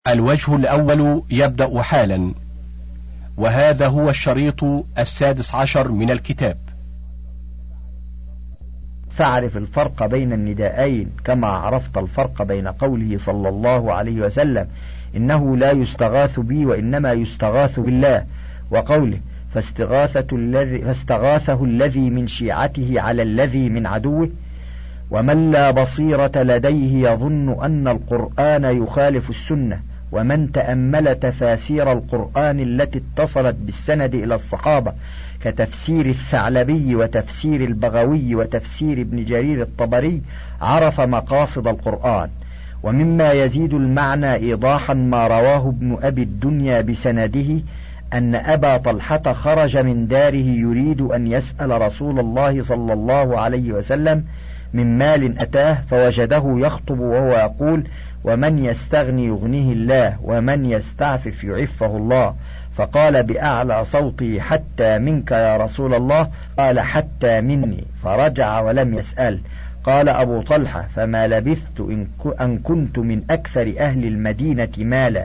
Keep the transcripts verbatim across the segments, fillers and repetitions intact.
الوجه الأول يبدأ حالا، وهذا هو الشريط السادس عشر من الكتاب. فاعرف الفرق بين النداءين كما عرفت الفرق بين قوله صلى الله عليه وسلم إنه لا يستغاث بي وإنما يستغاث بالله، وقوله فاستغاثة الذي فاستغاثه الذي من شيعته على الذي من عدوه. ومن لا بصيرة لديه يظن أن القرآن يخالف السنة، ومن تأمل تفاسير القرآن التي اتصلت بالسند إلى الصحابة كتفسير الثعلبي وتفسير البغوي وتفسير ابن جرير الطبري عرف مقاصد القرآن. ومما يزيد المعنى إيضاحا ما رواه ابن أبي الدنيا بسنده أن أبا طلحة خرج من داره يريد أن يسأل رسول الله صلى الله عليه وسلم من مال أتاه، فوجده يخطب وهو يقول ومن يستغني يغنيه الله ومن يستعفف يعفه الله، فقال بأعلى صوته حتى منك يا رسول الله؟ قال حتى مني، فرجع ولم يسأل. قال أبو طلحة فما لبثت أن كنت من أكثر أهل المدينة مالا.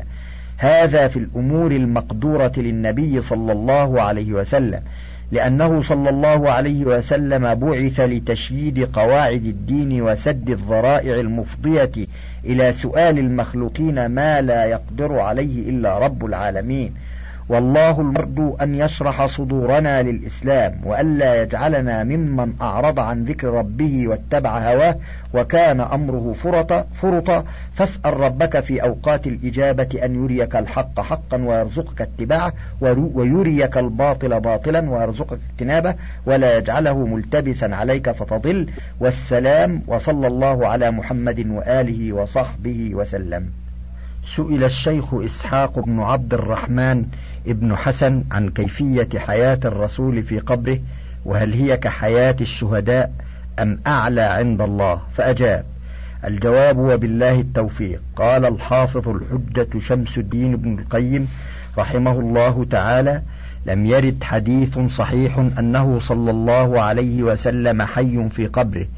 هذا في الأمور المقدورة للنبي صلى الله عليه وسلم، لأنه صلى الله عليه وسلم بعث لتشييد قواعد الدين وسد الذرائع المفضية إلى سؤال المخلوقين ما لا يقدر عليه إلا رب العالمين. والله المرجو أن يشرح صدورنا للإسلام، وألا يجعلنا ممن أعرض عن ذكر ربه واتبع هواه وكان أمره فرطا فرطا فاسأل ربك في أوقات الإجابة أن يريك الحق حقا ويرزقك اتباعه، ويريك الباطل باطلا ويرزقك اجتنابه، ولا يجعله ملتبسا عليك فتضل. والسلام، وصلى الله على محمد وآله وصحبه وسلم. سئل الشيخ إسحاق بن عبد الرحمن ابن حسن عن كيفية حياة الرسول في قبره، وهل هي كحياة الشهداء أم أعلى عند الله؟ فأجاب: الجواب وبالله التوفيق. قال الحافظ الحجة شمس الدين بن القيم رحمه الله تعالى: لم يرد حديث صحيح أنه صلى الله عليه وسلم حي في قبره،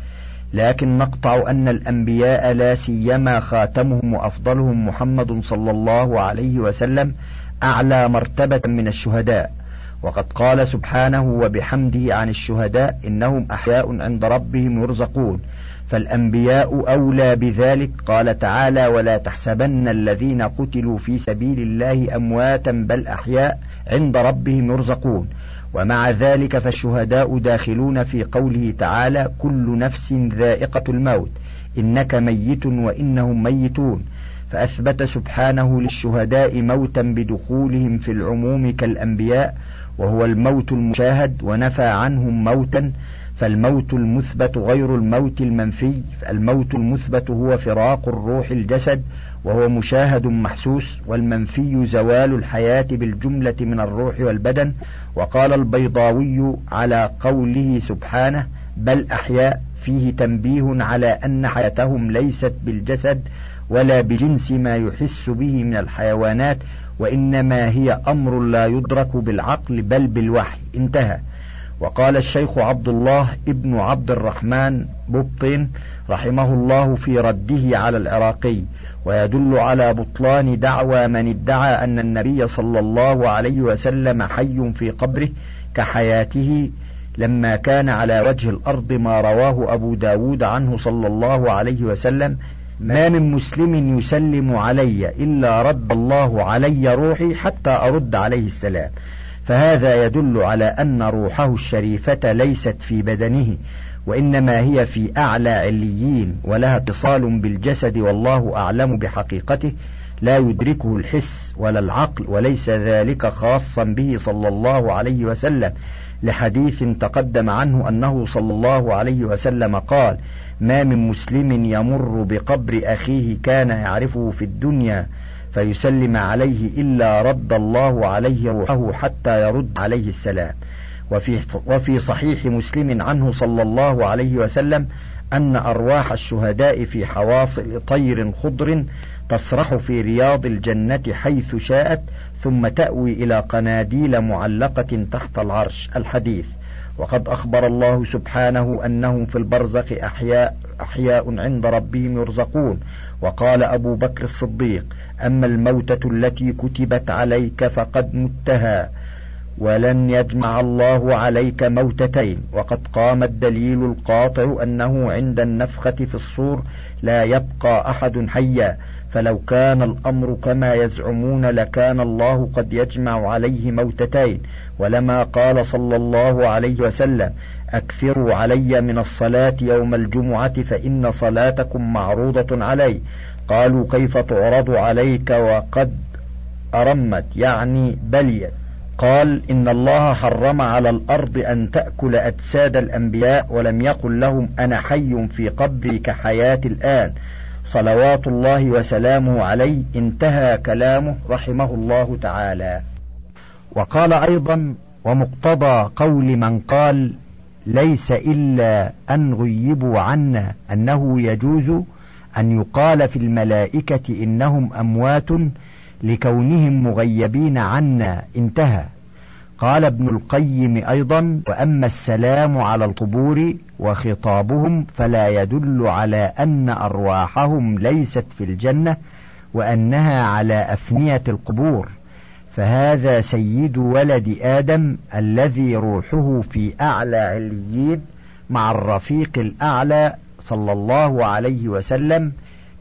لكن نقطع أن الأنبياء لا سيما خاتمهم وأفضلهم محمد صلى الله عليه وسلم أعلى مرتبة من الشهداء. وقد قال سبحانه وبحمده عن الشهداء إنهم أحياء عند ربهم يرزقون، فالأنبياء أولى بذلك. قال تعالى: ولا تحسبن الذين قتلوا في سبيل الله أمواتا بل أحياء عند ربهم يرزقون. ومع ذلك فالشهداء داخلون في قوله تعالى: كل نفس ذائقة الموت إنك ميت وإنهم ميتون، فأثبت سبحانه للشهداء موتا بدخولهم في العموم كالأنبياء وهو الموت المشاهد، ونفى عنهم موتا، فالموت المثبت غير الموت المنفي. فالموت المثبت هو فراق الروح الجسد وهو مشاهد محسوس، والمنفي زوال الحياة بالجملة من الروح والبدن. وقال البيضاوي على قوله سبحانه بل أحياء فيه تنبيه على أن حياتهم ليست بالجسد ولا بجنس ما يحس به من الحيوانات، وإنما هي أمر لا يدرك بالعقل بل بالوحي. انتهى. وقال الشيخ عبد الله ابن عبد الرحمن ببطين رحمه الله في رده على العراقي: ويدل على بطلان دعوى من ادعى أن النبي صلى الله عليه وسلم حي في قبره كحياته لما كان على وجه الأرض ما رواه أبو داود عنه صلى الله عليه وسلم: ما من مسلم يسلم علي إلا رد الله علي روحي حتى أرد عليه السلام. فهذا يدل على أن روحه الشريفة ليست في بدنه، وإنما هي في أعلى عليين، ولها اتصال بالجسد، والله أعلم بحقيقته، لا يدركه الحس ولا العقل، وليس ذلك خاصا به صلى الله عليه وسلم، لحديث تقدم عنه أنه صلى الله عليه وسلم قال: ما من مسلم يمر بقبر أخيه كان يعرفه في الدنيا فيسلم عليه إلا رد الله عليه روحه حتى يرد عليه السلام. وفي, وفي صحيح مسلم عنه صلى الله عليه وسلم أن أرواح الشهداء في حواصل طير خضر تسرح في رياض الجنة حيث شاءت، ثم تأوي إلى قناديل معلقة تحت العرش. الحديث. وقد أخبر الله سبحانه أنهم في البرزخ أحياء, أحياء عند ربهم يرزقون. وقال أبو بكر الصديق: أما الموتة التي كتبت عليك فقد متها، ولن يجمع الله عليك موتتين. وقد قام الدليل القاطع أنه عند النفخة في الصور لا يبقى أحد حيا، فلو كان الأمر كما يزعمون لكان الله قد يجمع عليه موتتين، ولما قال صلى الله عليه وسلم: أكثروا علي من الصلاة يوم الجمعة فإن صلاتكم معروضة علي. قالوا: كيف تعرض عليك وقد أرمت، يعني بليت؟ قال: إن الله حرم على الأرض أن تأكل أجساد الأنبياء، ولم يقل لهم أنا حي في قبري كحياة الآن، صلوات الله وسلامه عليه. انتهى كلامه رحمه الله تعالى. وقال أيضا: ومقتضى قول من قال ليس إلا أن غيبوا عنا أنه يجوز أن يقال في الملائكة إنهم أموات لكونهم مغيبين عنا. انتهى. قال ابن القيم أيضا: وأما السلام على القبور وخطابهم فلا يدل على أن أرواحهم ليست في الجنة وأنها على أفنية القبور، فهذا سيد ولد آدم الذي روحه في أعلى عليين مع الرفيق الأعلى صلى الله عليه وسلم،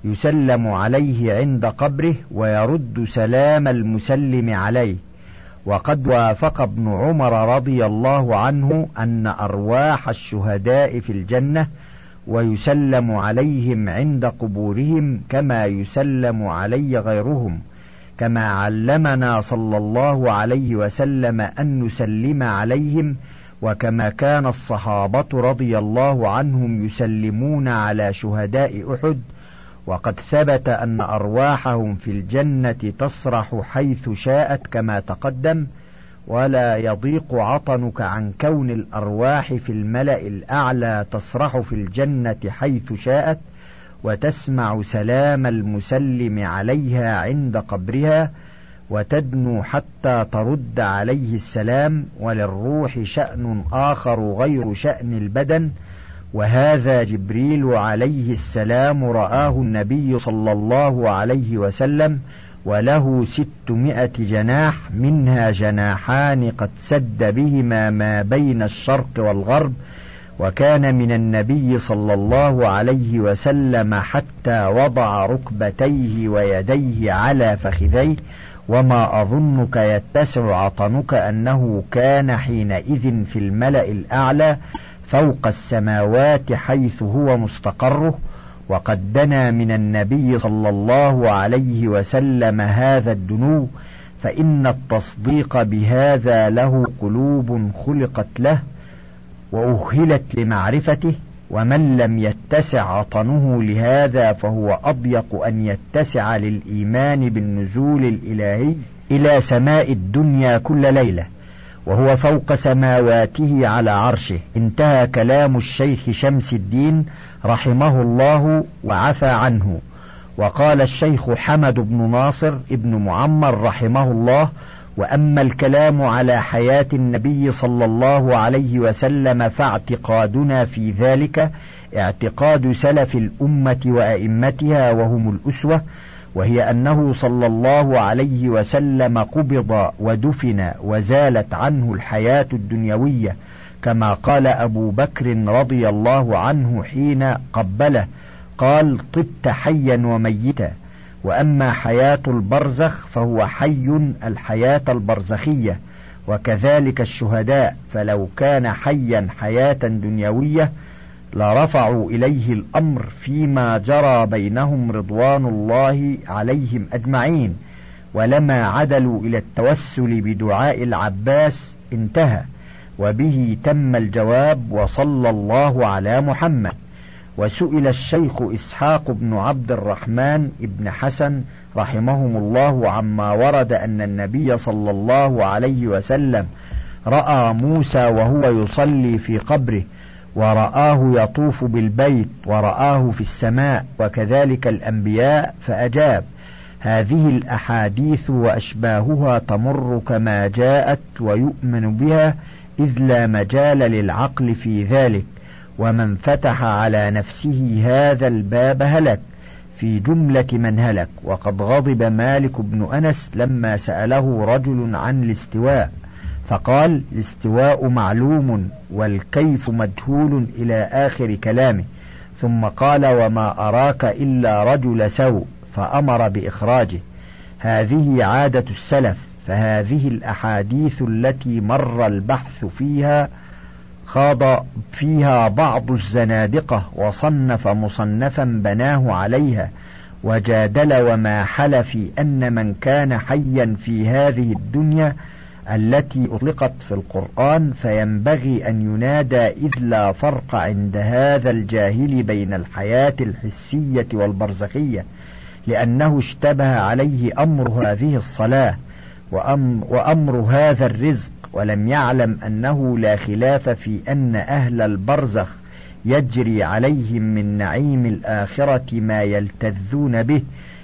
يسلم عليه عند قبره ويرد سلام المسلم عليه. وقد وافق ابن عمر رضي الله عنه أن أرواح الشهداء في الجنة ويسلم عليهم عند قبورهم كما يسلم علي غيرهم، كما علمنا صلى الله عليه وسلم أن نسلم عليهم، وكما كان الصحابة رضي الله عنهم يسلمون على شهداء أحد. وقد ثبت أن أرواحهم في الجنة تسرح حيث شاءت كما تقدم، ولا يضيق عطنك عن كون الأرواح في الملأ الأعلى تسرح في الجنة حيث شاءت، وتسمع سلام المسلم عليها عند قبرها، وتدنو حتى ترد عليه السلام. وللروح شأن آخر غير شأن البدن، وهذا جبريل عليه السلام رآه النبي صلى الله عليه وسلم، وله ستمائة جناح، منها جناحان قد سد بهما ما بين الشرق والغرب، وكان من النبي صلى الله عليه وسلم حتى وضع ركبتيه ويديه على فخذيه. وما أظنك يتسع عطنك أنه كان حينئذ في الملأ الأعلى فوق السماوات حيث هو مستقره. وقد دنا من النبي صلى الله عليه وسلم هذا الدنو، فإن التصديق بهذا له قلوب خلقت له وأهلت لمعرفته، ومن لم يتسع عطنه لهذا فهو أضيق أن يتسع للإيمان بالنزول الإلهي إلى سماء الدنيا كل ليلة، وهو فوق سماواته على عرشه. انتهى كلام الشيخ شمس الدين رحمه الله وعفى عنه. وقال الشيخ حمد بن ناصر ابن معمر رحمه الله: وأما الكلام على حياة النبي صلى الله عليه وسلم فاعتقادنا في ذلك اعتقاد سلف الأمة وأئمتها وهم الأسوة، وهي أنه صلى الله عليه وسلم قبض ودفن وزالت عنه الحياة الدنيوية، كما قال أبو بكر رضي الله عنه حين قبله، قال: طبت حيا وميتا. وأما حياة البرزخ فهو حي الحياة البرزخية، وكذلك الشهداء، فلو كان حيا حياة دنيوية لرفعوا إليه الأمر فيما جرى بينهم رضوان الله عليهم أجمعين، ولما عدلوا إلى التوسل بدعاء العباس. انتهى. وبه تم الجواب، وصلى الله على محمد. وسئل الشيخ إسحاق بن عبد الرحمن ابن حسن رحمهم الله عما ورد أن النبي صلى الله عليه وسلم رأى موسى وهو يصلي في قبره، ورآه يطوف بالبيت، ورآه في السماء، وكذلك الأنبياء، فأجاب: هذه الأحاديث وأشباهها تمر كما جاءت ويؤمن بها إذ لا مجال للعقل في ذلك، ومن فتح على نفسه هذا الباب هلك في جملة من هلك. وقد غضب مالك بن أنس لما سأله رجل عن الاستواء فقال: الاستواء معلوم والكيف مجهول إلى آخر كلامه، ثم قال: وما أراك إلا رجل سوء، فأمر بإخراجه. هذه عادة السلف، فهذه الأحاديث التي مر البحث فيها خاض فيها بعض الزنادقة وصنف مصنفا بناه عليها وجادل وماحل في أن من كان حيا في هذه الدنيا التي أطلقت في القرآن فينبغي أن ينادى، إذ لا فرق عند هذا الجاهل بين الحياة الحسية والبرزخية، لأنه اشتبه عليه أمر هذه الصلاة وأمر, وأمر هذا الرزق، ولم يعلم أنه لا خلاف في أن أهل البرزخ يجري عليهم من نعيم الآخرة ما يلتذون به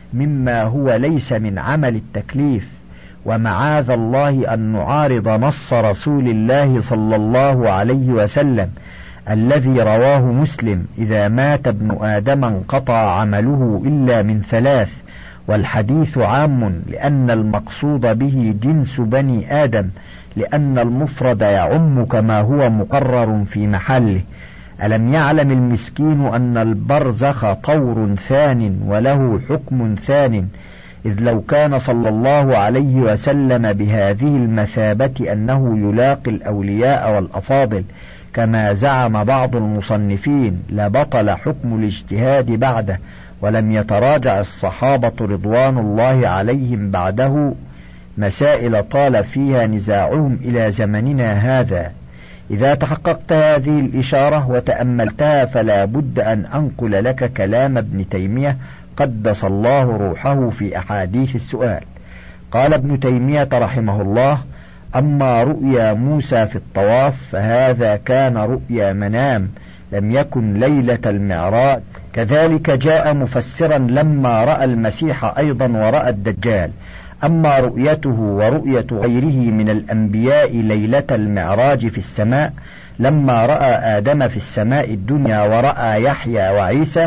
مما هو ليس من عمل التكليف. ومعاذ الله أن نعارض نص رسول الله صلى الله عليه وسلم الذي رواه مسلم: إذا مات ابن آدم انقطع عمله إلا من ثلاث. والحديث عام لأن المقصود به جنس بني آدم، لأن المفرد يعم كما هو مقرر في محله. ألم يعلم المسكين أن البرزخ طور ثان وله حكم ثان، إذ لو كان صلى الله عليه وسلم بهذه المثابة أنه يلاقي الأولياء والأفاضل كما زعم بعض المصنفين لبطل حكم الاجتهاد بعده، ولم يتراجع الصحابة رضوان الله عليهم بعده مسائل طال فيها نزاعهم إلى زمننا هذا. إذا تحققت هذه الإشارة وتأملتها فلا بد أن أنقل لك كلام ابن تيمية قدس الله روحه في أحاديث السؤال. قال ابن تيمية رحمه الله: أما رؤيا موسى في الطواف فهذا كان رؤيا منام، لم يكن ليلة المعراج. كذلك جاء مفسرا لما رأى المسيح أيضا ورأى الدجال. أما رؤيته ورؤية غيره من الأنبياء ليلة المعراج في السماء لما رأى آدم في السماء الدنيا ورأى يحيى وعيسى،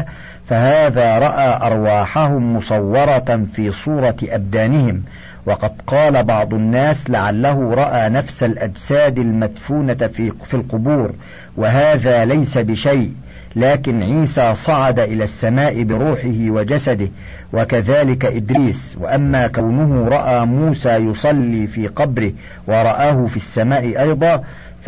فهذا رأى أرواحهم مصورة في صورة أبدانهم. وقد قال بعض الناس لعله رأى نفس الأجساد المدفونة في, في القبور، وهذا ليس بشيء، لكن عيسى صعد إلى السماء بروحه وجسده، وكذلك إدريس. وأما كونه رأى موسى يصلي في قبره ورآه في السماء أيضا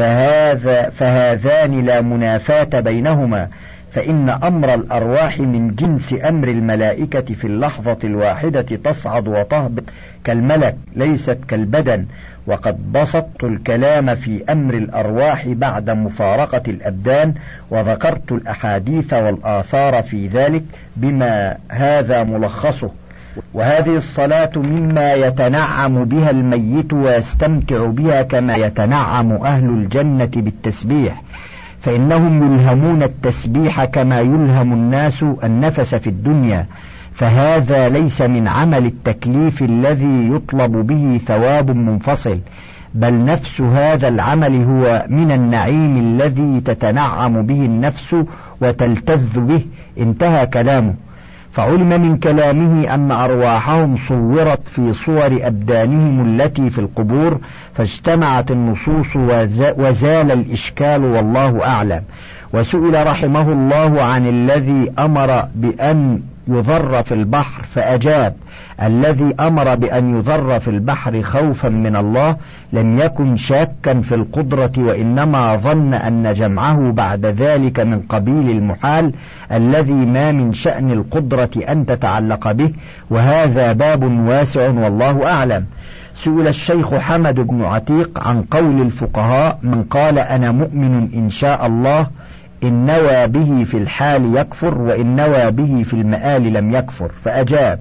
فهذا فهذان لا منافاة بينهما، فإن أمر الأرواح من جنس أمر الملائكة في اللحظة الواحدة تصعد وتهبط كالملك، ليست كالبدن. وقد بسطت الكلام في أمر الأرواح بعد مفارقة الأبدان، وذكرت الأحاديث والآثار في ذلك بما هذا ملخصه. وهذه الصلاة مما يتنعم بها الميت ويستمتع بها كما يتنعم أهل الجنة بالتسبيح، فإنهم يلهمون التسبيح كما يلهم الناس النفس في الدنيا، فهذا ليس من عمل التكليف الذي يطلب به ثواب منفصل، بل نفس هذا العمل هو من النعيم الذي تتنعم به النفس وتلتذ به. انتهى كلامه. فعلم من كلامه أن أرواحهم صورت في صور أبدانهم التي في القبور، فاجتمعت النصوص وزال الإشكال والله أعلم. وسئل رحمه الله عن الذي أمر بأن يذر في البحر فأجاب: الذي أمر بأن يذر في البحر خوفا من الله لم يكن شاكا في القدرة، وإنما ظن أن جمعه بعد ذلك من قبيل المحال الذي ما من شأن القدرة أن تتعلق به، وهذا باب واسع والله أعلم. سئل الشيخ حمد بن عتيق عن قول الفقهاء: من قال أنا مؤمن إن شاء الله إن نوى به في الحال يكفر، وإن نوى به في المآل لم يكفر، فأجاب: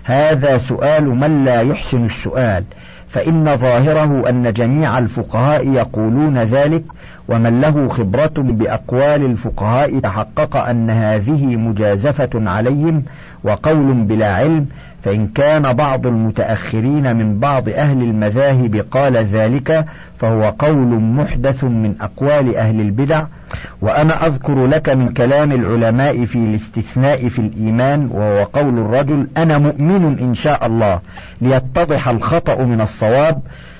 هذا سؤال من لا يحسن السؤال، فإن ظاهره أن جميع الفقهاء يقولون ذلك، ومن له خبرة بأقوال الفقهاء تحقق أن هذه مجازفة عليهم وقول بلا علم. فإن كان بعض المتأخرين من بعض أهل المذاهب قال ذلك فهو قول محدث من أقوال أهل البدع. وأنا أذكر لك من كلام العلماء في الاستثناء في الإيمان، وهو قول الرجل أنا مؤمن إن شاء الله، ليتضح الخطأ من الصواب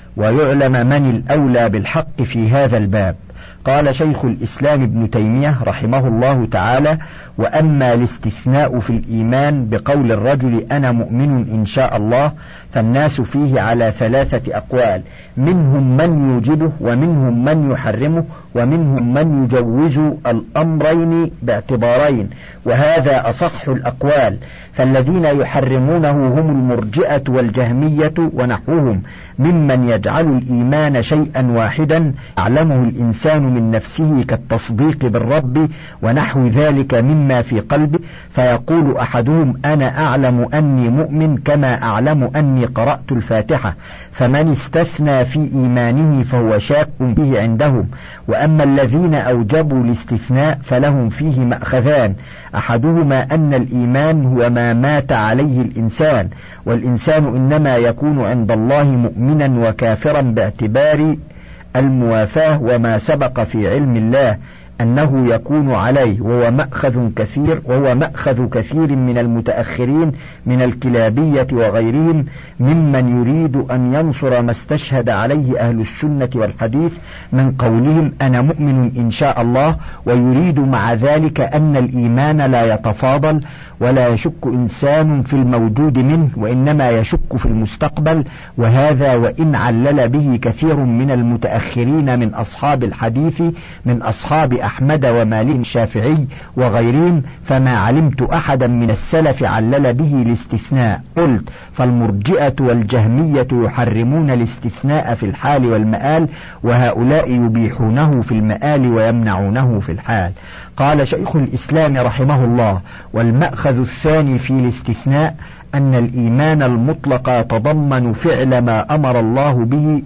ويعلم من الأولى بالحق في هذا الباب. قال شيخ الإسلام ابن تيمية رحمه الله تعالى: وأما الاستثناء في الإيمان بقول الرجل أنا مؤمن إن شاء الله فالناس فيه على ثلاثة أقوال، منهم من يوجبه ومنهم من يحرمه ومنهم من يجوز الأمرين باعتبارين، وهذا أصح الأقوال. فالذين يحرمونه هم المرجئة والجهمية ونحوهم ممن يجعل الإيمان شيئا واحدا يعلمه الإنسان من نفسه كالتصديق بالرب ونحو ذلك مما في قلبه، فيقول أحدهم أنا أعلم أني مؤمن كما أعلم أني قرأت الفاتحة، فمن استثنى في إيمانه فهو شاك به عندهم. وأما الذين أوجبوا الاستثناء فلهم فيه مأخذان، أحدهما أن الإيمان هو ما مات عليه الإنسان، والإنسان إنما يكون عند الله مؤمنا وكافرا باعتبار الموافاة وما سبق في علم الله أنه يكون عليه، وهو مأخذ كثير وهو مأخذ كثير من المتأخرين من الكلابية وغيرهم ممن يريد أن ينصر ما استشهد عليه أهل السنة والحديث من قولهم أنا مؤمن إن شاء الله، ويريد مع ذلك أن الإيمان لا يتفاضل ولا يشك إنسان في الموجود منه، وإنما يشك في المستقبل. وهذا وإن علل به كثير من المتأخرين من أصحاب الحديث من أصحاب أحمد ومالك الشافعي وغيرهم، فما علمت أحدا من السلف علل به الاستثناء. قلت: فالمرجئة والجهمية يحرمون الاستثناء في الحال والمآل، وهؤلاء يبيحونه في المآل ويمنعونه في الحال. قال شيخ الإسلام رحمه الله: والمأخذ الثاني في الاستثناء أن الإيمان المطلق يتضمن فعل ما أمر الله به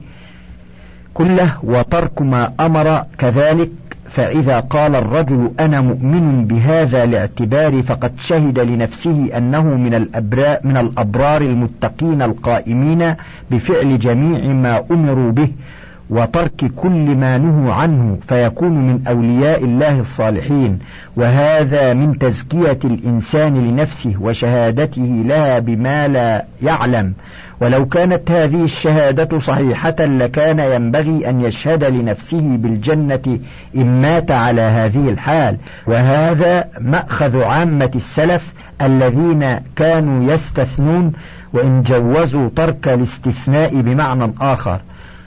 كله وترك ما أمر كذلك. فإذا قال الرجل أنا مؤمن بهذا الاعتبار فقد شهد لنفسه أنه من الأبرار, من الأبرار المتقين القائمين بفعل جميع ما أمروا به وترك كل ما نهوا عنه، فيكون من أولياء الله الصالحين. وهذا من تزكية الإنسان لنفسه وشهادته لها بما لا يعلم. ولو كانت هذه الشهادة صحيحة لكان ينبغي أن يشهد لنفسه بالجنة إن مات على هذه الحال. وهذا مأخذ عامة السلف الذين كانوا يستثنون وإن جوزوا ترك الاستثناء بمعنى آخر.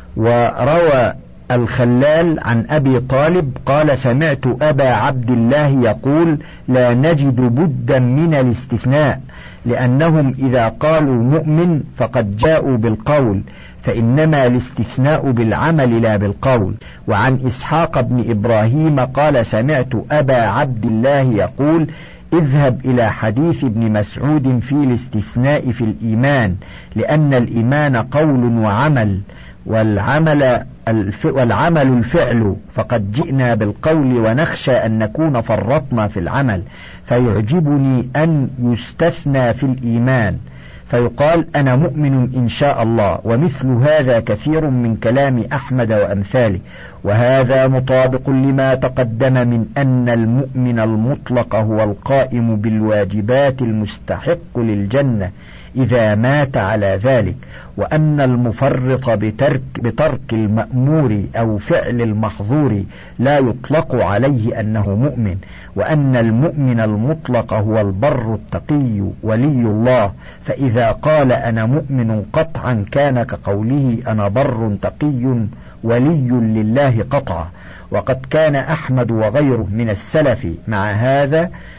وروى الخلال عن أبي طالب قال: سمعت أبا عبد الله يقول: لا نجد بدا من الاستثناء، لأنهم إذا قالوا مؤمن فقد جاءوا بالقول، فإنما الاستثناء بالعمل لا بالقول. وعن إسحاق بن إبراهيم قال: سمعت أبا عبد الله يقول: اذهب إلى حديث ابن مسعود في الاستثناء في الإيمان، لأن الإيمان قول وعمل، والعمل الف... والعمل الفعل، فقد جئنا بالقول ونخشى أن نكون فرطنا في العمل، فيعجبني أن يستثنى في الإيمان فيقال أنا مؤمن إن شاء الله. ومثل هذا كثير من كلام أحمد وأمثاله، وهذا مطابق لما تقدم من أن المؤمن المطلق هو القائم بالواجبات المستحق للجنة إذا مات على ذلك، وأن المفرط بترك, بترك المأمور أو فعل المحظور لا يطلق عليه أنه مؤمن، وأن المؤمن المطلق هو البر التقي ولي الله. فإذا قال أنا مؤمن قطعا كان كقوله أنا بر تقي ولي لله قطعا. وقد كان أحمد وغيره من السلف مع هذا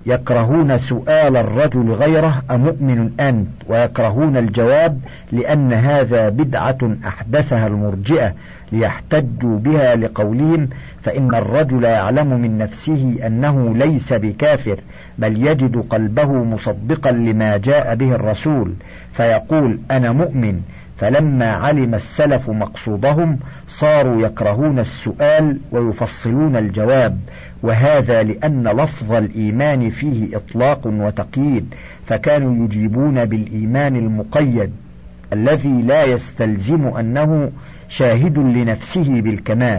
يكرهون سؤال الرجل غيره أمؤمن أنت، ويكرهون الجواب لأن هذا بدعة أحدثها المرجئة ليحتجوا بها لقولهم فإن الرجل يعلم من نفسه أنه ليس بكافر بل يجد قلبه مصدقا لما جاء به الرسول فيقول أنا مؤمن. فلما علم السلف مقصودهم صاروا يكرهون السؤال ويفصلون الجواب، وهذا لأن لفظ الإيمان فيه إطلاق وتقييد، فكانوا يجيبون بالإيمان المقيد الذي لا يستلزم أنه شاهد لنفسه بالكمال.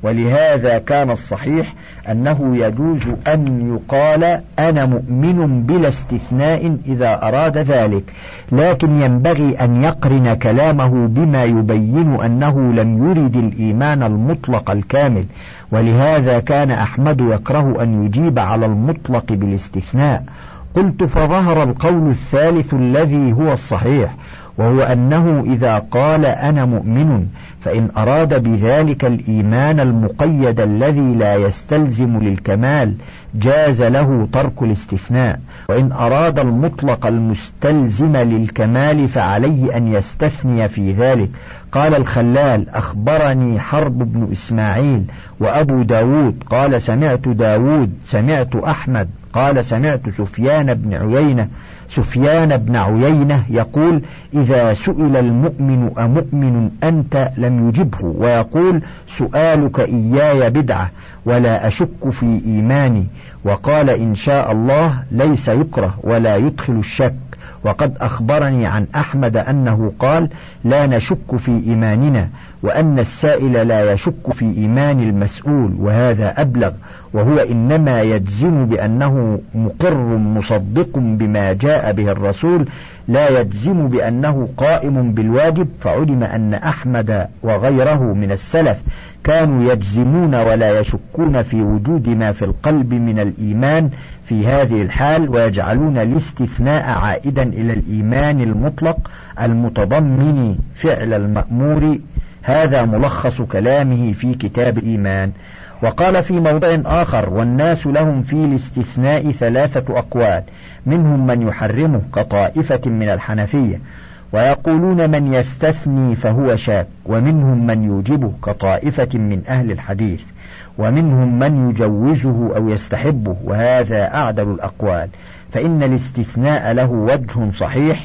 ولهذا كان الصحيح أنه يجوز أن يقال أنا مؤمن بلا استثناء إذا أراد ذلك، لكن ينبغي أن يقرن كلامه بما يبين أنه لم يرد الإيمان المطلق الكامل. ولهذا كان أحمد يكره أن يجيب على المطلق بالاستثناء. قلت فظهر القول الثالث الذي هو الصحيح، وهو أنه إذا قال أنا مؤمن فإن أراد بذلك الإيمان المقيد الذي لا يستلزم للكمال جاز له ترك الاستثناء، وإن أراد المطلق المستلزم للكمال فعليه أن يستثني في ذلك. قال الخلال أخبرني حرب بن إسماعيل وأبو داود قال سمعت داود سمعت أحمد قال سمعت سفيان بن عيينة سفيان بن عيينة يقول إذا سئل المؤمن أمؤمن أنت لم يجبه، ويقول سؤالك إياي بدعة ولا أشك في إيماني. وقال إن شاء الله ليس يكره ولا يدخل الشك. وقد أخبرني عن أحمد أنه قال لا نشك في إيماننا، وأن السائل لا يشك في إيمان المسؤول، وهذا أبلغ، وهو إنما يجزم بأنه مقر مصدق بما جاء به الرسول، لا يجزم بأنه قائم بالواجب. فعلم أن أحمد وغيره من السلف كانوا يجزمون ولا يشكون في وجود ما في القلب من الإيمان في هذه الحال، ويجعلون الاستثناء عائدا إلى الإيمان المطلق المتضمن فعل المأمور. هذا ملخص كلامه في كتاب الإيمان. وقال في موضع آخر والناس لهم في الاستثناء ثلاثة أقوال، منهم من يحرمه كطائفة من الحنفية، ويقولون من يستثني فهو شاك، ومنهم من يوجبه كطائفة من أهل الحديث، ومنهم من يجوزه أو يستحبه، وهذا أعدل الأقوال. فإن الاستثناء له وجه صحيح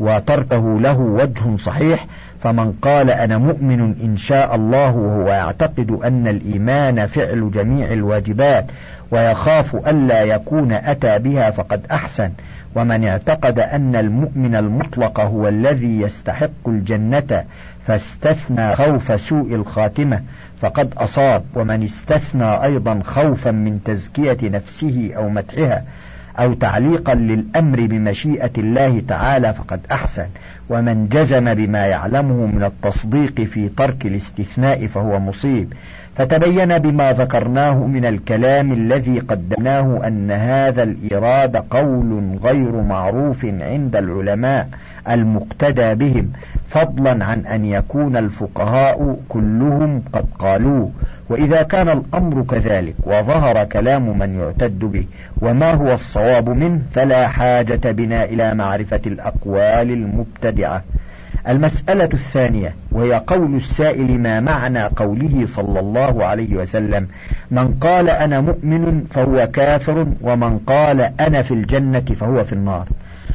وتركه له وجه صحيح. فمن قال أنا مؤمن إن شاء الله وهو يعتقد أن الإيمان فعل جميع الواجبات ويخاف ألا يكون أتى بها فقد أحسن. ومن اعتقد أن المؤمن المطلق هو الذي يستحق الجنة فاستثنى خوف سوء الخاتمة فقد أصاب. ومن استثنى أيضا خوفا من تزكية نفسه أو مدحها أو تعليقا للأمر بمشيئة الله تعالى فقد أحسن. ومن جزم بما يعلمه من التصديق في ترك الاستثناء فهو مصيب. فتبين بما ذكرناه من الكلام الذي قدمناه أن هذا الإيراد قول غير معروف عند العلماء المقتدى بهم، فضلا عن أن يكون الفقهاء كلهم قد قالوه. وإذا كان الأمر كذلك وظهر كلام من يعتد به وما هو الصواب منه فلا حاجة بنا إلى معرفة الأقوال المبتدعة. المسألة الثانية وهي قول السائل ما معنى قوله صلى الله عليه وسلم من قال أنا مؤمن فهو كافر ومن قال أنا في الجنة فهو في النار.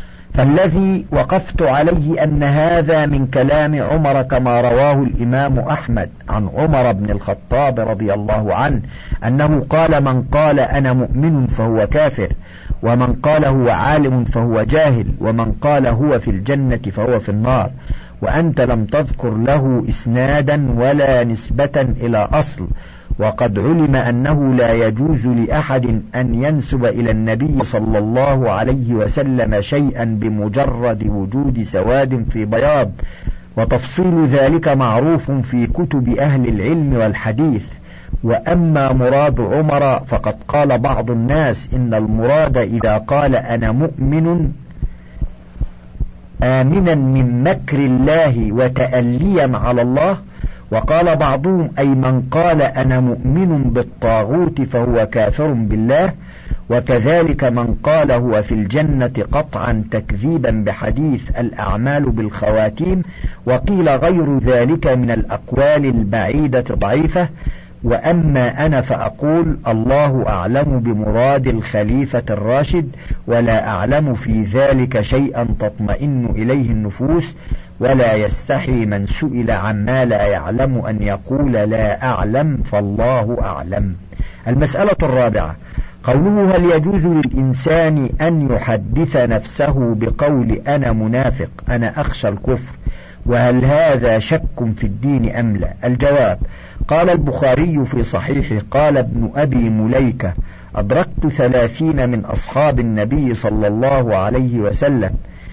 فالذي وقفت عليه أن هذا من كلام عمر كما رواه الإمام أحمد عن عمر بن الخطاب رضي الله عنه أنه قال من قال أنا مؤمن فهو كافر، ومن قال هو عالم فهو جاهل، ومن قال هو في الجنة فهو في النار. وأنت لم تذكر له إسنادا ولا نسبة إلى أصل، وقد علم أنه لا يجوز لأحد أن ينسب إلى النبي صلى الله عليه وسلم شيئا بمجرد وجود سواد في بياض، وتفصيل ذلك معروف في كتب أهل العلم والحديث. وأما مراد عمر فقد قال بعض الناس إن المراد إذا قال أنا مؤمن آمنا من مكر الله وتأليا على الله، وقال بعضهم أي من قال أنا مؤمن بالطاغوت فهو كافر بالله، وكذلك من قال هو في الجنة قطعا تكذيبا بحديث الأعمال بالخواتيم، وقيل غير ذلك من الأقوال البعيدة ضعيفة. وأما أنا فأقول الله أعلم بمراد الخليفة الراشد، ولا أعلم في ذلك شيئا تطمئن إليه النفوس، ولا يستحي من سئل عما لا يعلم أن يقول لا أعلم فالله أعلم. المسألة الرابعة، قوله هل يجوز للإنسان أن يحدث نفسه بقول أنا منافق أنا أخشى الكفر، وهل هذا شك في الدين أم لا؟ الجواب، قال البخاري في صحيحه قال ابن أبي مليكة أدركت ثلاثين من أصحاب النبي صلى الله عليه وسلم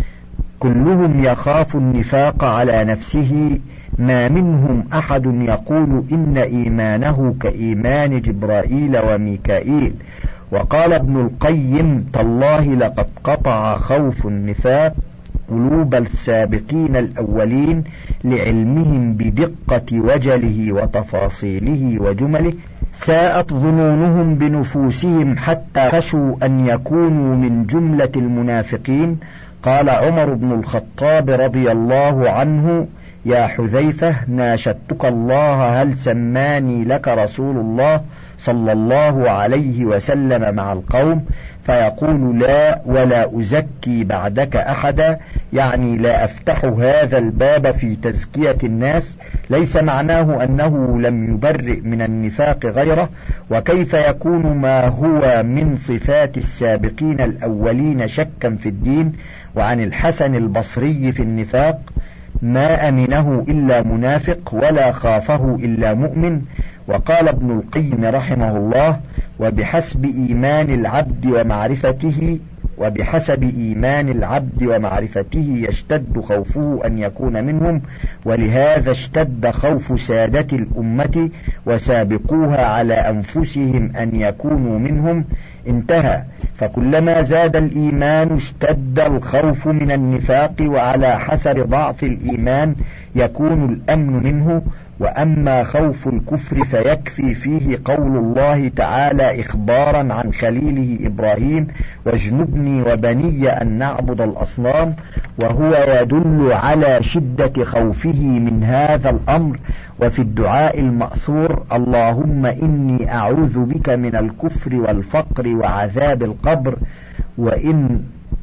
كلهم يخاف النفاق على نفسه، ما منهم أحد يقول إن إيمانه كإيمان جبرائيل وميكائيل. وقال ابن القيم تالله لقد قطع خوف النفاق قلوب السابقين الأولين لعلمهم بدقة وجله وتفاصيله وجمله، ساءت ظنونهم بنفوسهم حتى خشوا أن يكونوا من جملة المنافقين. قال عمر بن الخطاب رضي الله عنه يا حذيفة ناشدتك الله هل سماني لك رسول الله صلى الله عليه وسلم مع القوم؟ فيقول لا ولا أزكي بعدك أحدا، يعني لا أفتح هذا الباب في تزكية الناس، ليس معناه أنه لم يبرئ من النفاق غيره. وكيف يكون ما هو من صفات السابقين الأولين شكا في الدين؟ وعن الحسن البصري في النفاق ما أمنه إلا منافق ولا خافه إلا مؤمن. وقال ابن القيم رحمه الله وبحسب إيمان العبد ومعرفته وبحسب إيمان العبد ومعرفته يشتد خوفه أن يكون منهم، ولهذا اشتد خوف سادة الأمة وسابقوها على أنفسهم أن يكونوا منهم. انتهى. فكلما زاد الإيمان اشتد الخوف من النفاق، وعلى حسب ضعف الإيمان يكون الأمن منه. وأما خوف الكفر فيكفي فيه قول الله تعالى إخبارا عن خليله إبراهيم واجنبني وبني أن نعبد الأصنام، وهو يدل على شدة خوفه من هذا الأمر. وفي الدعاء المأثور اللهم إني أعوذ بك من الكفر والفقر وعذاب القبر وإن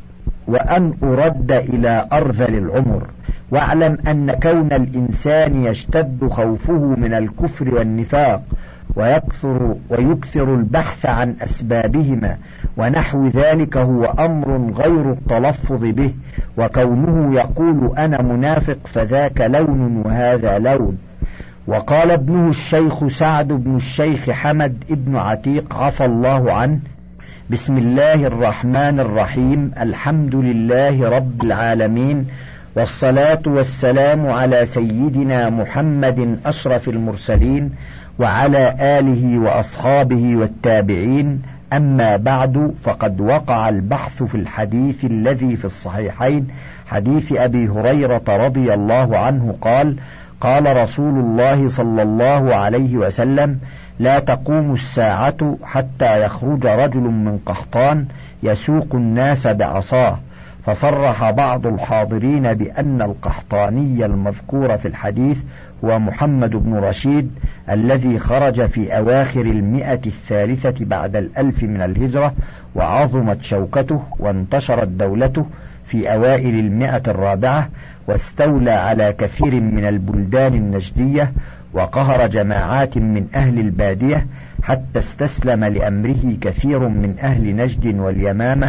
وأن أرد إلى أرذل العمر. واعلم أن كون الإنسان يشتد خوفه من الكفر والنفاق ويكثر, ويكثر البحث عن أسبابهما ونحو ذلك هو أمر غير التلفظ به، وكونه يقول أنا منافق فذاك لون وهذا لون. وقال ابنه الشيخ سعد بن الشيخ حمد ابن عتيق عفى الله عنه بسم الله الرحمن الرحيم الحمد لله رب العالمين، والصلاة والسلام على سيدنا محمد أشرف المرسلين وعلى آله وأصحابه والتابعين. أما بعد، فقد وقع البحث في الحديث الذي في الصحيحين حديث أبي هريرة رضي الله عنه قال قال رسول الله صلى الله عليه وسلم لا تقوم الساعة حتى يخرج رجل من قحطان يسوق الناس بعصاه. فصرح بعض الحاضرين بأن القحطاني المذكور في الحديث هو محمد بن رشيد الذي خرج في أواخر المئة الثالثة بعد الألف من الهجرة، وعظمت شوكته وانتشرت دولته في أوائل المئة الرابعة، واستولى على كثير من البلدان النجدية وقهر جماعات من أهل البادية، حتى استسلم لأمره كثير من أهل نجد واليمامة.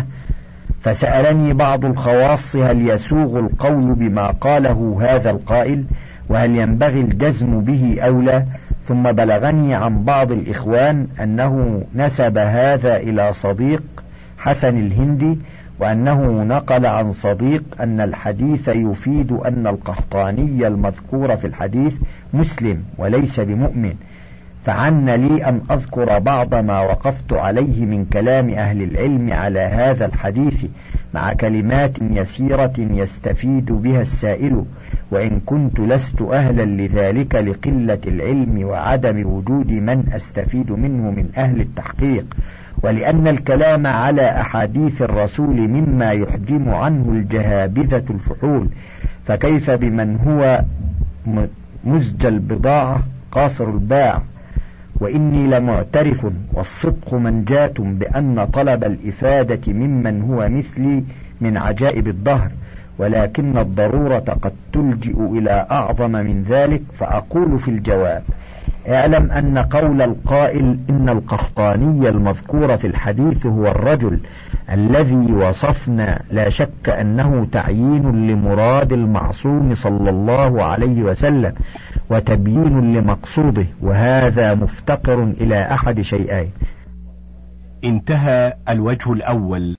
فسألني بعض الخواص هل يسوغ القول بما قاله هذا القائل، وهل ينبغي الجزم به أو لا؟ ثم بلغني عن بعض الإخوان أنه نسب هذا إلى صديق حسن الهندي، وأنه نقل عن صديق أن الحديث يفيد أن القحطاني المذكور في الحديث مسلم وليس بمؤمن. فعن لي أن أذكر بعض ما وقفت عليه من كلام أهل العلم على هذا الحديث مع كلمات يسيرة يستفيد بها السائل، وإن كنت لست أهلا لذلك لقلة العلم وعدم وجود من أستفيد منه من أهل التحقيق. ولأن الكلام على أحاديث الرسول مما يحجم عنه الجهابذة الفحول، فكيف بمن هو مزج البضاعة قاصر الباع؟ وإني لمعترف والصدق منجاة بأن طلب الإفادة ممن هو مثلي من عجائب الدهر، ولكن الضرورة قد تلجئ إلى أعظم من ذلك. فأقول في الجواب: اعلم أن قول القائل إن القحطاني المذكور في الحديث هو الرجل الذي وصفنا لا شك أنه تعيين لمراد المعصوم صلى الله عليه وسلم وتبيين لمقصوده، وهذا مفتقر إلى أحد شيئين. انتهى الوجه الأول.